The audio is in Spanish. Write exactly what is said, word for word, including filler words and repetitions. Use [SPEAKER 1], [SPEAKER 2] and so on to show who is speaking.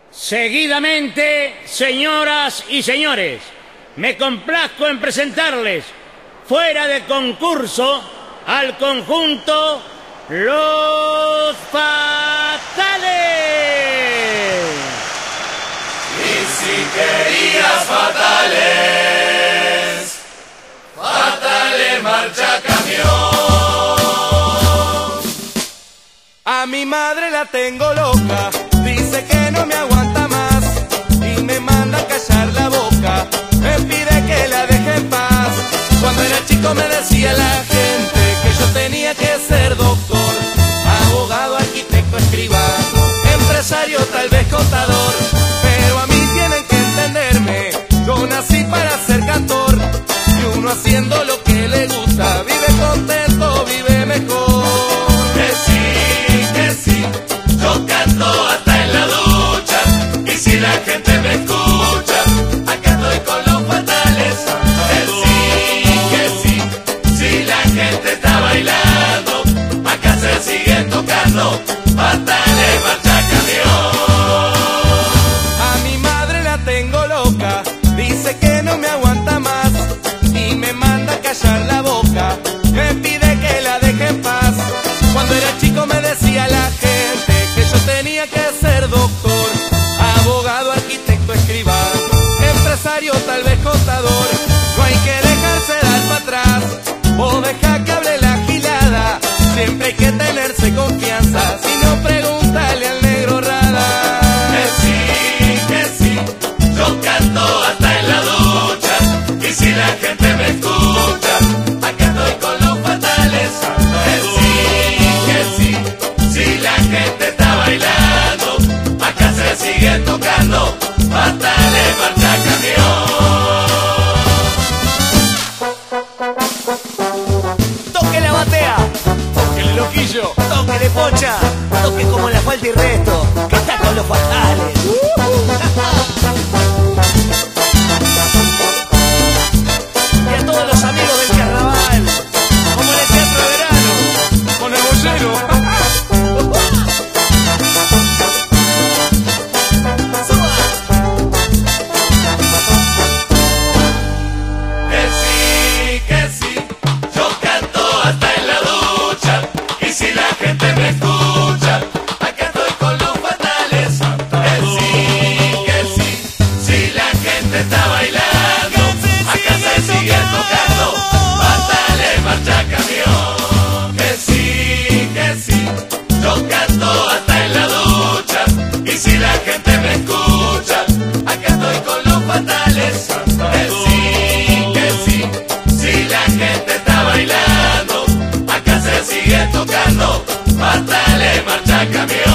[SPEAKER 1] Seguidamente, señoras y señores, me complazco en presentarles, fuera de concurso, al conjunto Los Fatales.
[SPEAKER 2] Y si querías fatales, fatales marcha camión.
[SPEAKER 3] A mi madre la tengo loca, dice que no me aguanta más y me manda a callar la boca, me pide que la deje en paz. Cuando era chico me decía la gente que yo tenía que ser doctor, abogado, arquitecto, escribano, empresario, tal vez contador, pero a mí tienen que entenderme, yo nací para ser cantor, y uno haciendo lo que le gusta vive contento, vive mejor.
[SPEAKER 2] Que sí, que sí, yo canto hasta en la ducha, y si la gente me escucha, acá estoy con Los Fatales. Que sí, que sí, si la gente está bailando, acá se siguen tocando, fatales marcha camión.
[SPEAKER 3] A mi madre la tengo loca, dice que no me aguanta más y me manda a callar la boca, me pide que la deje en paz. Cuando era chico me decía la gente que yo tenía que ser doctor, abogado, arquitecto, escribano, empresario, tal vez contador. No hay que dejarse dar para atrás o deja que hable la gilada, siempre hay que tenerse confianza, si no pregúntale al negro Rada.
[SPEAKER 2] Que sí, que sí, yo canto hasta en la ducha, y si la gente me escucha, acá estoy con Los Fatales. Que sí, que sí, si la gente está bailando, acá se sigue tocando, fatales marcha camión.
[SPEAKER 4] Toque la batea,
[SPEAKER 3] Toque el loquillo.
[SPEAKER 4] toque de pocha, toque como la falta y resto, que está con Los Fatales. Y a todos los amigos del carnaval, como en el teatro de verano,
[SPEAKER 3] Con el bollero.
[SPEAKER 4] ¡suba!
[SPEAKER 2] Que sí, que sí, yo canto hasta en la ducha, y si la gente me escucha, acá estoy con Los Fatales. Que sí, que sí, si la gente está bailando, acá se sigue tocando, fatales marcha camión. Que sí, que sí, yo canto hasta en la ducha, y si la gente me escucha, acá estoy con Los Fatales. Que sí, que sí, si la gente está bailando, acá se sigue tocando, fatales marcha camión.